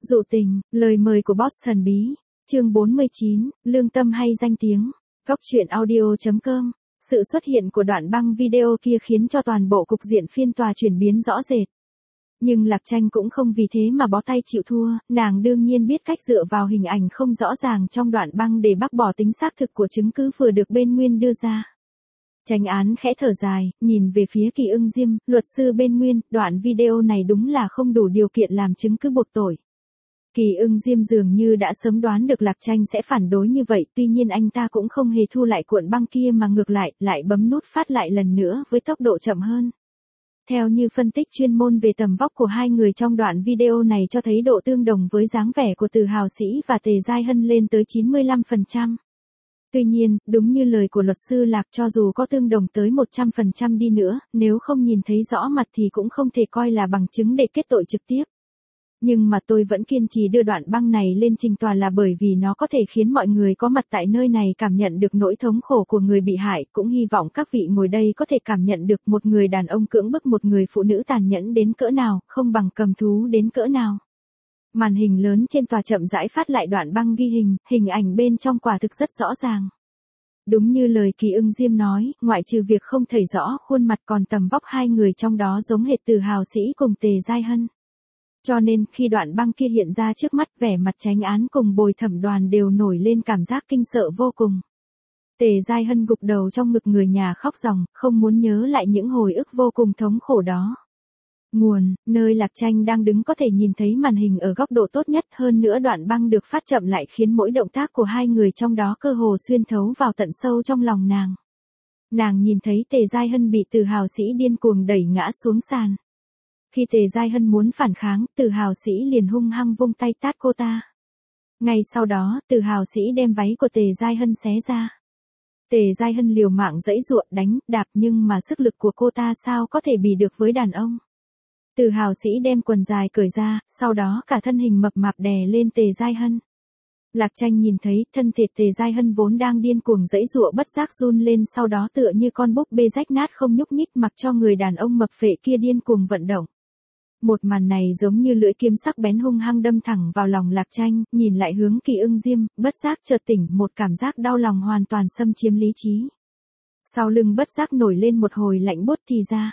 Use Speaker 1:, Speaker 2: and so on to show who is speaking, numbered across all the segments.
Speaker 1: Dụ tình, lời mời của boss thần bí. Chương 49, lương tâm hay danh tiếng. Góc truyện audio.com. Sự xuất hiện của đoạn băng video kia khiến cho toàn bộ cục diện phiên tòa chuyển biến rõ rệt. Nhưng Lạc Tranh cũng không vì thế mà bó tay chịu thua, nàng đương nhiên biết cách dựa vào hình ảnh không rõ ràng trong đoạn băng để bác bỏ tính xác thực của chứng cứ vừa được bên Nguyên đưa ra. Chánh án khẽ thở dài, nhìn về phía Kỳ Ưng Diêm, luật sư bên Nguyên, đoạn video này đúng là không đủ điều kiện làm chứng cứ buộc tội. Kỳ Ưng Diêm dường như đã sớm đoán được Lạc Tranh sẽ phản đối như vậy, tuy nhiên anh ta cũng không hề thu lại cuộn băng kia mà ngược lại bấm nút phát lại lần nữa với tốc độ chậm hơn. Theo như phân tích chuyên môn về tầm vóc của hai người trong đoạn video này cho thấy độ tương đồng với dáng vẻ của Từ Hào Sĩ và Tề Giai Hân lên tới 95%. Tuy nhiên, đúng như lời của luật sư Lạc, cho dù có tương đồng tới 100% đi nữa, nếu không nhìn thấy rõ mặt thì cũng không thể coi là bằng chứng để kết tội trực tiếp. Nhưng mà tôi vẫn kiên trì đưa đoạn băng này lên trình tòa là bởi vì nó có thể khiến mọi người có mặt tại nơi này cảm nhận được nỗi thống khổ của người bị hại, cũng hy vọng các vị ngồi đây có thể cảm nhận được một người đàn ông cưỡng bức một người phụ nữ tàn nhẫn đến cỡ nào, không bằng cầm thú đến cỡ nào. Màn hình lớn trên tòa chậm rãi phát lại đoạn băng ghi hình ảnh bên trong quả thực rất rõ ràng. Đúng như lời Kỳ Ưng Diêm nói, ngoại trừ việc không thấy rõ khuôn mặt còn tầm vóc hai người trong đó giống hệt Từ Hào Sĩ cùng Tề Giai Hân. Cho nên, khi đoạn băng kia hiện ra trước mắt, vẻ mặt chánh án cùng bồi thẩm đoàn đều nổi lên cảm giác kinh sợ vô cùng. Tề Giai Hân gục đầu trong ngực người nhà khóc ròng, không muốn nhớ lại những hồi ức vô cùng thống khổ đó. Nguồn, nơi Lạc Tranh đang đứng có thể nhìn thấy màn hình ở góc độ tốt nhất, hơn nữa đoạn băng được phát chậm lại khiến mỗi động tác của hai người trong đó cơ hồ xuyên thấu vào tận sâu trong lòng nàng. Nàng nhìn thấy Tề Giai Hân bị Từ Hào Sĩ điên cuồng đẩy ngã xuống sàn. Khi Tề Giai Hân muốn phản kháng, Từ Hào Sĩ liền hung hăng vung tay tát cô ta. Ngay sau đó, Từ Hào Sĩ đem váy của Tề Giai Hân xé ra. Tề Giai Hân liều mạng giãy giụa đánh, đạp nhưng mà sức lực của cô ta sao có thể bì được với đàn ông. Từ Hào Sĩ đem quần dài cởi ra, sau đó cả thân hình mập mạp đè lên Tề Giai Hân. Lạc Tranh nhìn thấy thân thể Tề Giai Hân vốn đang điên cuồng giãy giụa bất giác run lên, sau đó tựa như con búp bê rách nát không nhúc nhích mặc cho người đàn ông mập phệ kia điên cuồng vận động. Một màn này giống như lưỡi kiếm sắc bén hung hăng đâm thẳng vào lòng Lạc Tranh, nhìn lại hướng Kỳ Ưng Diêm, bất giác chợt tỉnh, một cảm giác đau lòng hoàn toàn xâm chiếm lý trí. Sau lưng bất giác nổi lên một hồi lạnh buốt thì ra.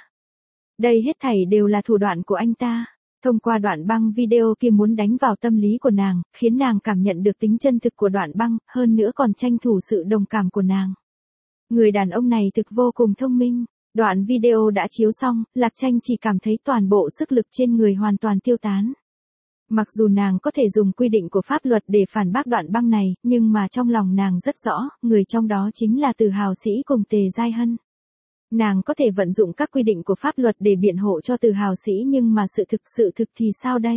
Speaker 1: Đây hết thảy đều là thủ đoạn của anh ta. Thông qua đoạn băng video kia muốn đánh vào tâm lý của nàng, khiến nàng cảm nhận được tính chân thực của đoạn băng, hơn nữa còn tranh thủ sự đồng cảm của nàng. Người đàn ông này thực vô cùng thông minh. Đoạn video đã chiếu xong, Lạc Tranh chỉ cảm thấy toàn bộ sức lực trên người hoàn toàn tiêu tán. Mặc dù nàng có thể dùng quy định của pháp luật để phản bác đoạn băng này, nhưng mà trong lòng nàng rất rõ, người trong đó chính là Từ Hào Sĩ cùng Tề Giai Hân. Nàng có thể vận dụng các quy định của pháp luật để biện hộ cho Từ Hào Sĩ, nhưng mà sự thực thì sao đây?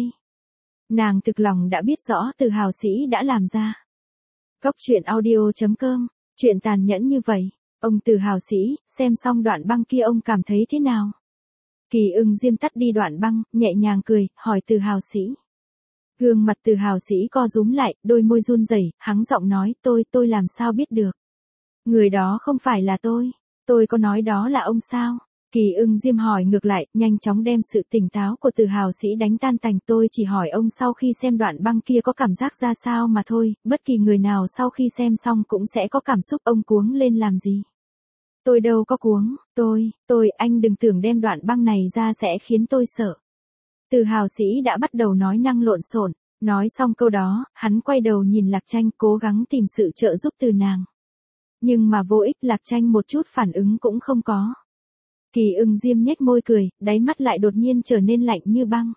Speaker 1: Nàng thực lòng đã biết rõ Từ Hào Sĩ đã làm ra. Góc truyện audio.com, chuyện tàn nhẫn như vậy. Ông Từ Hào Sĩ, xem xong đoạn băng kia ông cảm thấy thế nào? Kỳ Ưng Diêm tắt đi đoạn băng, nhẹ nhàng cười, hỏi Từ Hào Sĩ. Gương mặt Từ Hào Sĩ co rúm lại, đôi môi run rẩy, hắng giọng nói, tôi làm sao biết được? Người đó không phải là tôi có nói đó là ông sao? Kỳ Ưng Diêm hỏi ngược lại, nhanh chóng đem sự tỉnh táo của Từ Hào Sĩ đánh tan tành, tôi chỉ hỏi ông sau khi xem đoạn băng kia có cảm giác ra sao mà thôi, bất kỳ người nào sau khi xem xong cũng sẽ có cảm xúc, ông cuống lên làm gì? Tôi đâu có cuống, anh đừng tưởng đem đoạn băng này ra sẽ khiến tôi sợ. Từ Hào Sĩ đã bắt đầu nói năng lộn xộn, nói xong câu đó, hắn quay đầu nhìn Lạc Tranh cố gắng tìm sự trợ giúp từ nàng. Nhưng mà vô ích, Lạc Tranh một chút phản ứng cũng không có. Kỳ Ưng Diêm nhếch môi cười, đáy mắt lại đột nhiên trở nên lạnh như băng.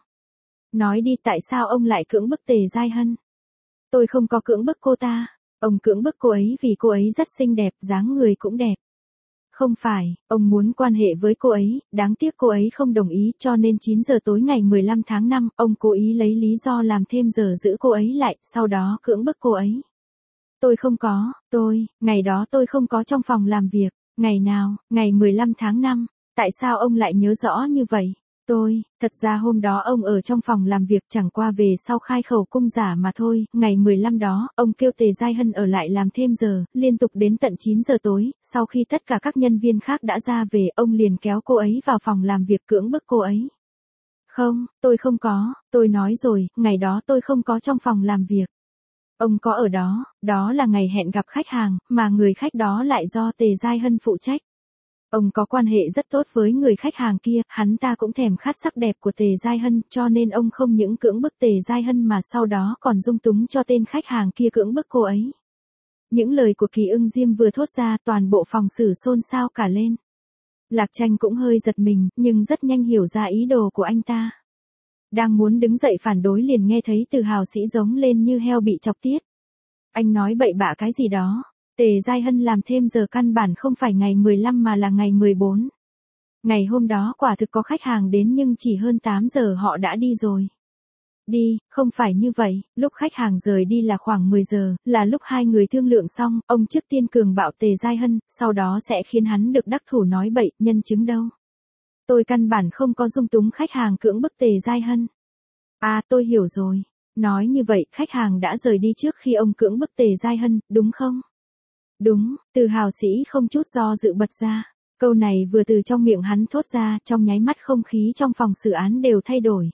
Speaker 1: Nói đi, tại sao ông lại cưỡng bức Tề Giai Hân? Tôi không có cưỡng bức cô ta, ông cưỡng bức cô ấy vì cô ấy rất xinh đẹp, dáng người cũng đẹp. Không phải, ông muốn quan hệ với cô ấy, đáng tiếc cô ấy không đồng ý, cho nên 9 giờ tối ngày 15 tháng 5, ông cố ý lấy lý do làm thêm giờ giữ cô ấy lại, sau đó cưỡng bức cô ấy. Tôi không có, ngày đó tôi không có trong phòng làm việc. Ngày nào? Ngày 15 tháng 5. Tại sao ông lại nhớ rõ như vậy? Thật ra hôm đó ông ở trong phòng làm việc, chẳng qua về sau khai khẩu cung giả mà thôi. Ngày 15 đó, ông kêu Tề Giai Hân ở lại làm thêm giờ, liên tục đến tận 9 giờ tối. Sau khi tất cả các nhân viên khác đã ra về, ông liền kéo cô ấy vào phòng làm việc cưỡng bức cô ấy. Không, tôi không có, tôi nói rồi, ngày đó tôi không có trong phòng làm việc. Ông có ở đó, đó là ngày hẹn gặp khách hàng, mà người khách đó lại do Tề Giai Hân phụ trách. Ông có quan hệ rất tốt với người khách hàng kia, hắn ta cũng thèm khát sắc đẹp của Tề Giai Hân, cho nên ông không những cưỡng bức Tề Giai Hân mà sau đó còn dung túng cho tên khách hàng kia cưỡng bức cô ấy. Những lời của Kỳ Ưng Diêm vừa thốt ra, toàn bộ phòng xử xôn xao cả lên. Lạc Tranh cũng hơi giật mình, nhưng rất nhanh hiểu ra ý đồ của anh ta. Đang muốn đứng dậy phản đối liền nghe thấy Từ Hào Sĩ giống lên như heo bị chọc tiết. Anh nói bậy bạ cái gì đó? Tề Giai Hân làm thêm giờ căn bản không phải ngày 15 mà là ngày 14. Ngày hôm đó quả thực có khách hàng đến nhưng chỉ hơn 8 giờ họ đã đi rồi. Đi, không phải như vậy, lúc khách hàng rời đi là khoảng 10 giờ, là lúc hai người thương lượng xong, ông trước tiên cường bạo Tề Giai Hân, sau đó sẽ khiến hắn được đắc thủ nói bậy, nhân chứng đâu. Tôi căn bản không có dung túng khách hàng cưỡng bức Tề Giai Hân. À, tôi hiểu rồi. Nói như vậy, khách hàng đã rời đi trước khi ông cưỡng bức Tề Giai Hân, đúng không? Đúng, Từ Hào Sĩ không chút do dự bật ra. Câu này vừa từ trong miệng hắn thốt ra, trong nháy mắt không khí trong phòng xử án đều thay đổi.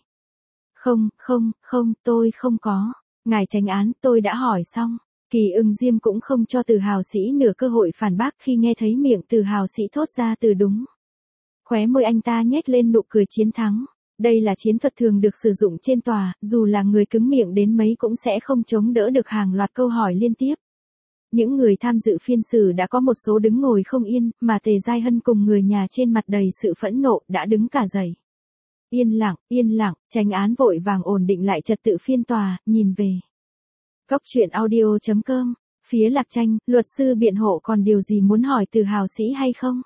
Speaker 1: Không, tôi không có. Ngài chánh án, tôi đã hỏi xong. Kỳ Ưng Diêm cũng không cho Từ Hào Sĩ nửa cơ hội phản bác khi nghe thấy miệng Từ Hào Sĩ thốt ra từ đúng. Khóe môi anh ta nhếch lên nụ cười chiến thắng. Đây là chiến thuật thường được sử dụng trên tòa, dù là người cứng miệng đến mấy cũng sẽ không chống đỡ được hàng loạt câu hỏi liên tiếp. Những người tham dự phiên xử đã có một số đứng ngồi không yên, mà Tề Giai Hân cùng người nhà trên mặt đầy sự phẫn nộ đã đứng cả dậy. Yên lặng, chánh án vội vàng ổn định lại trật tự phiên tòa, nhìn về. Góc truyện audio.com, phía Lạc Tranh, luật sư biện hộ còn điều gì muốn hỏi Từ Hào Sĩ hay không?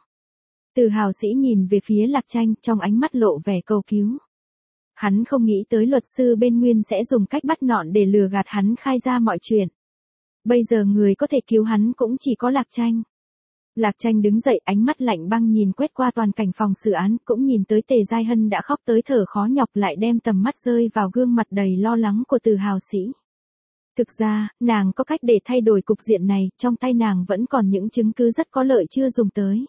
Speaker 1: Từ Hào Sĩ nhìn về phía Lạc Tranh, trong ánh mắt lộ vẻ cầu cứu. Hắn không nghĩ tới luật sư bên Nguyên sẽ dùng cách bắt nọn để lừa gạt hắn khai ra mọi chuyện. Bây giờ người có thể cứu hắn cũng chỉ có Lạc Tranh. Lạc Tranh đứng dậy, ánh mắt lạnh băng nhìn quét qua toàn cảnh phòng xử án, cũng nhìn tới Tề Giai Hân đã khóc tới thở khó nhọc, lại đem tầm mắt rơi vào gương mặt đầy lo lắng của Từ Hào Sĩ. Thực ra, nàng có cách để thay đổi cục diện này, trong tay nàng vẫn còn những chứng cứ rất có lợi chưa dùng tới.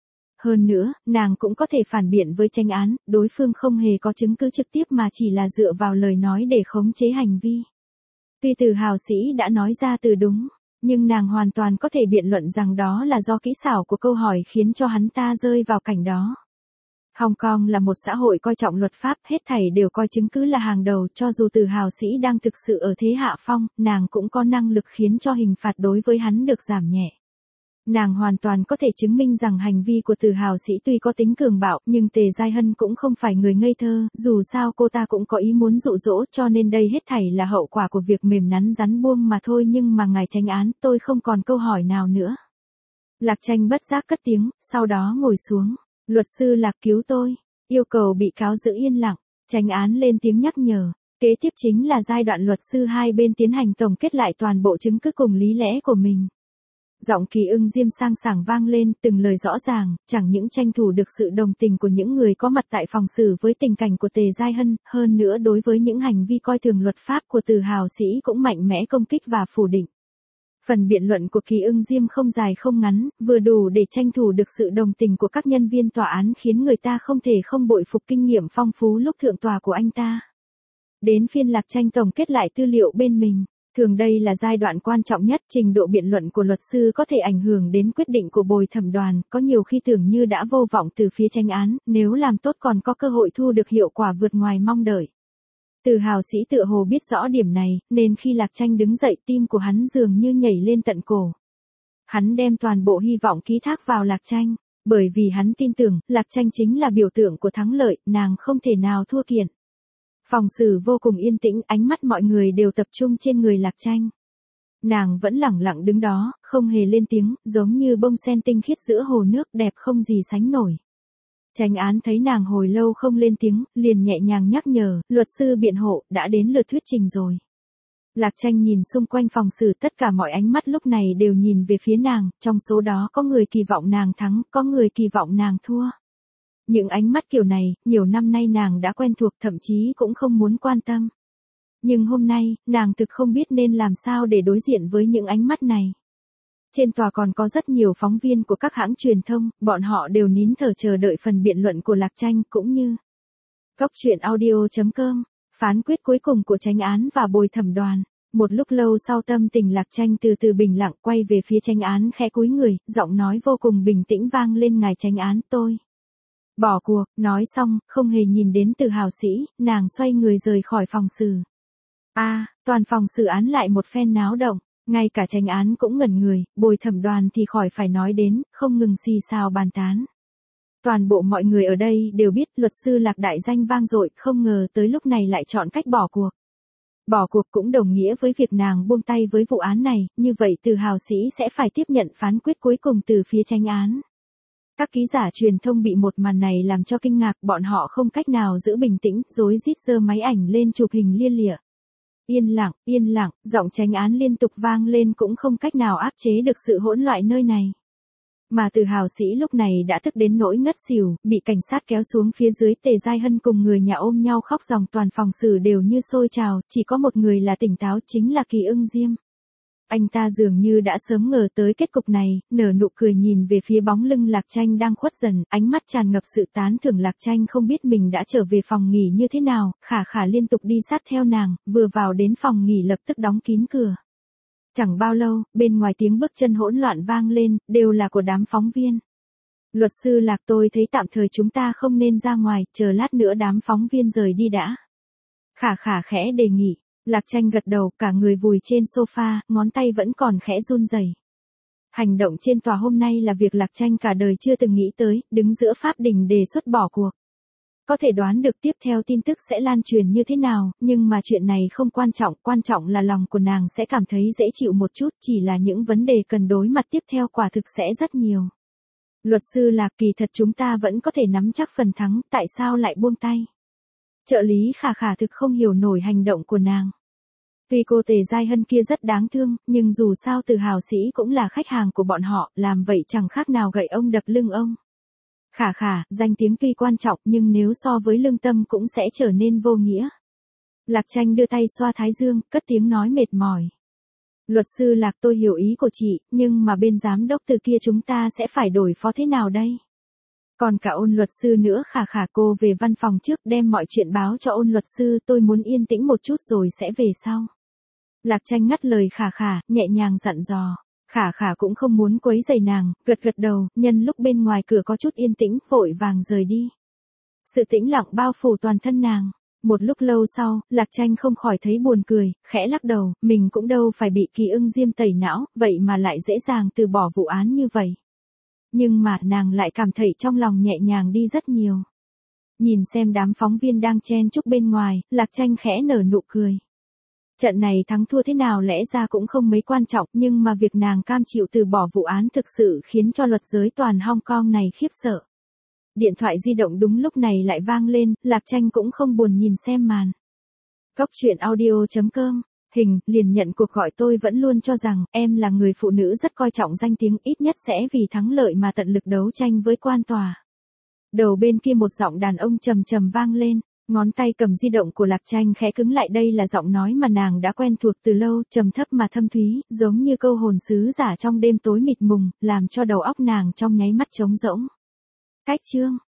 Speaker 1: Hơn nữa, nàng cũng có thể phản biện với chánh án, đối phương không hề có chứng cứ trực tiếp mà chỉ là dựa vào lời nói để khống chế hành vi. Tuy Từ Hào Sĩ đã nói ra từ đúng, nhưng nàng hoàn toàn có thể biện luận rằng đó là do kỹ xảo của câu hỏi khiến cho hắn ta rơi vào cảnh đó. Hồng Kông là một xã hội coi trọng luật pháp, hết thảy đều coi chứng cứ là hàng đầu, cho dù Từ Hào Sĩ đang thực sự ở thế hạ phong, nàng cũng có năng lực khiến cho hình phạt đối với hắn được giảm nhẹ. Nàng hoàn toàn có thể chứng minh rằng hành vi của Từ Hào Sĩ tuy có tính cường bạo, nhưng Tề Giai Hân cũng không phải người ngây thơ, dù sao cô ta cũng có ý muốn dụ dỗ, cho nên đây hết thảy là hậu quả của việc mềm nắn rắn buông mà thôi. Nhưng mà ngài chánh án, tôi không còn câu hỏi nào nữa. Lạc Tranh bất giác cất tiếng, sau đó ngồi xuống. Luật sư Lạc cứu tôi, yêu cầu bị cáo giữ yên lặng. Chánh án lên tiếng nhắc nhở. Kế tiếp chính là giai đoạn luật sư hai bên tiến hành tổng kết lại toàn bộ chứng cứ cùng lý lẽ của mình. Giọng Kỳ Ưng Diêm sang sảng vang lên, từng lời rõ ràng, chẳng những tranh thủ được sự đồng tình của những người có mặt tại phòng xử với tình cảnh của Tề Giai Hân, hơn nữa đối với những hành vi coi thường luật pháp của Từ Hào Sĩ cũng mạnh mẽ công kích và phủ định. Phần biện luận của Kỳ Ưng Diêm không dài không ngắn, vừa đủ để tranh thủ được sự đồng tình của các nhân viên tòa án, khiến người ta không thể không bội phục kinh nghiệm phong phú lúc thượng tòa của anh ta. Đến phiên Lạc Tranh tổng kết lại tư liệu bên mình. Thường đây là giai đoạn quan trọng nhất, trình độ biện luận của luật sư có thể ảnh hưởng đến quyết định của bồi thẩm đoàn, có nhiều khi tưởng như đã vô vọng từ phía chánh án, nếu làm tốt còn có cơ hội thu được hiệu quả vượt ngoài mong đợi. Từ Hào Sĩ tựa hồ biết rõ điểm này, nên khi Lạc Tranh đứng dậy tim của hắn dường như nhảy lên tận cổ. Hắn đem toàn bộ hy vọng ký thác vào Lạc Tranh, bởi vì hắn tin tưởng, Lạc Tranh chính là biểu tượng của thắng lợi, nàng không thể nào thua kiện. Phòng xử vô cùng yên tĩnh, ánh mắt mọi người đều tập trung trên người Lạc Tranh. Nàng vẫn lẳng lặng đứng đó, không hề lên tiếng, giống như bông sen tinh khiết giữa hồ nước, đẹp không gì sánh nổi. Chánh án thấy nàng hồi lâu không lên tiếng, liền nhẹ nhàng nhắc nhở, luật sư biện hộ, đã đến lượt thuyết trình rồi. Lạc Tranh nhìn xung quanh phòng xử, tất cả mọi ánh mắt lúc này đều nhìn về phía nàng, trong số đó có người kỳ vọng nàng thắng, có người kỳ vọng nàng thua. Những ánh mắt kiểu này, nhiều năm nay nàng đã quen thuộc, thậm chí cũng không muốn quan tâm. Nhưng hôm nay, nàng thực không biết nên làm sao để đối diện với những ánh mắt này. Trên tòa còn có rất nhiều phóng viên của các hãng truyền thông, bọn họ đều nín thở chờ đợi phần biện luận của Lạc Tranh, cũng như Cốc truyện audio.com, phán quyết cuối cùng của chánh án và bồi thẩm đoàn. Một lúc lâu sau tâm tình Lạc Tranh từ từ bình lặng quay về phía chánh án khẽ cúi người, giọng nói vô cùng bình tĩnh vang lên ngài chánh án tôi. Bỏ cuộc, nói xong, không hề nhìn đến Từ Hào Sĩ, nàng xoay người rời khỏi phòng xử. Toàn phòng xử án lại một phen náo động, ngay cả chánh án cũng ngẩn người, bồi thẩm đoàn thì khỏi phải nói đến, không ngừng xì xào bàn tán. Toàn bộ mọi người ở đây đều biết luật sư Lạc đại danh vang dội, không ngờ tới lúc này lại chọn cách bỏ cuộc. Bỏ cuộc cũng đồng nghĩa với việc nàng buông tay với vụ án này, như vậy Từ Hào Sĩ sẽ phải tiếp nhận phán quyết cuối cùng từ phía chánh án. Các ký giả truyền thông bị một màn này làm cho kinh ngạc, bọn họ không cách nào giữ bình tĩnh, rối rít giơ máy ảnh lên chụp hình lia lịa. Yên lặng, giọng chánh án liên tục vang lên cũng không cách nào áp chế được sự hỗn loạn nơi này. Mà Từ Hào Sĩ lúc này đã tức đến nỗi ngất xỉu, bị cảnh sát kéo xuống phía dưới. Tề Giai Hân cùng người nhà ôm nhau khóc ròng, toàn phòng xử đều như sôi trào, chỉ có một người là tỉnh táo, chính là Kỳ Ưng Diêm. Anh ta dường như đã sớm ngờ tới kết cục này, nở nụ cười nhìn về phía bóng lưng Lạc Tranh đang khuất dần, ánh mắt tràn ngập sự tán thưởng. Lạc Tranh không biết mình đã trở về phòng nghỉ như thế nào, Khả liên tục đi sát theo nàng, vừa vào đến phòng nghỉ lập tức đóng kín cửa. Chẳng bao lâu, bên ngoài tiếng bước chân hỗn loạn vang lên, đều là của đám phóng viên. Luật sư Lạc, tôi thấy tạm thời chúng ta không nên ra ngoài, chờ lát nữa đám phóng viên rời đi đã. Khả khẽ đề nghị. Lạc Tranh gật đầu, cả người vùi trên sofa, ngón tay vẫn còn khẽ run rẩy. Hành động trên tòa hôm nay là việc Lạc Tranh cả đời chưa từng nghĩ tới, đứng giữa pháp đình đề xuất bỏ cuộc. Có thể đoán được tiếp theo tin tức sẽ lan truyền như thế nào, nhưng mà chuyện này không quan trọng là lòng của nàng sẽ cảm thấy dễ chịu một chút, chỉ là những vấn đề cần đối mặt tiếp theo quả thực sẽ rất nhiều. Luật sư Lạc, kỳ thật chúng ta vẫn có thể nắm chắc phần thắng, tại sao lại buông tay? Trợ lý Khả thực không hiểu nổi hành động của nàng. Tuy cô Tề Giai Hân kia rất đáng thương, nhưng dù sao Từ Hào Sĩ cũng là khách hàng của bọn họ, làm vậy chẳng khác nào gậy ông đập lưng ông. Khả, danh tiếng tuy quan trọng nhưng nếu so với lương tâm cũng sẽ trở nên vô nghĩa. Lạc Tranh đưa tay xoa thái dương, cất tiếng nói mệt mỏi. Luật sư Lạc, tôi hiểu ý của chị, nhưng mà bên giám đốc Từ kia chúng ta sẽ phải đổi phó thế nào đây? Còn cả Ôn luật sư nữa. Khả, cô về văn phòng trước đem mọi chuyện báo cho Ôn luật sư, tôi muốn yên tĩnh một chút rồi sẽ về sau. Lạc Tranh ngắt lời Khả, nhẹ nhàng dặn dò. Khả cũng không muốn quấy rầy nàng, gật đầu, nhân lúc bên ngoài cửa có chút yên tĩnh, vội vàng rời đi. Sự tĩnh lặng bao phủ toàn thân nàng. Một lúc lâu sau, Lạc Tranh không khỏi thấy buồn cười, khẽ lắc đầu, mình cũng đâu phải bị Kỳ Ưng Diêm tẩy não, vậy mà lại dễ dàng từ bỏ vụ án như vậy. Nhưng mà nàng lại cảm thấy trong lòng nhẹ nhàng đi rất nhiều. Nhìn xem đám phóng viên đang chen chúc bên ngoài, Lạc Tranh khẽ nở nụ cười. Trận này thắng thua thế nào lẽ ra cũng không mấy quan trọng, nhưng mà việc nàng cam chịu từ bỏ vụ án thực sự khiến cho luật giới toàn Hong Kong này khiếp sợ. Điện thoại di động đúng lúc này lại vang lên, Lạc Tranh cũng không buồn nhìn xem màn. Cốc truyện audio.com, hình, liền nhận cuộc gọi. Tôi vẫn luôn cho rằng, em là người phụ nữ rất coi trọng danh tiếng, ít nhất sẽ vì thắng lợi mà tận lực đấu tranh với quan tòa. Đầu bên kia một giọng đàn ông trầm trầm vang lên. Ngón tay cầm di động của Lạc Tranh khẽ cứng lại, đây là giọng nói mà nàng đã quen thuộc từ lâu, trầm thấp mà thâm thúy, giống như câu hồn sứ giả trong đêm tối mịt mùng, làm cho đầu óc nàng trong nháy mắt trống rỗng. Cách chương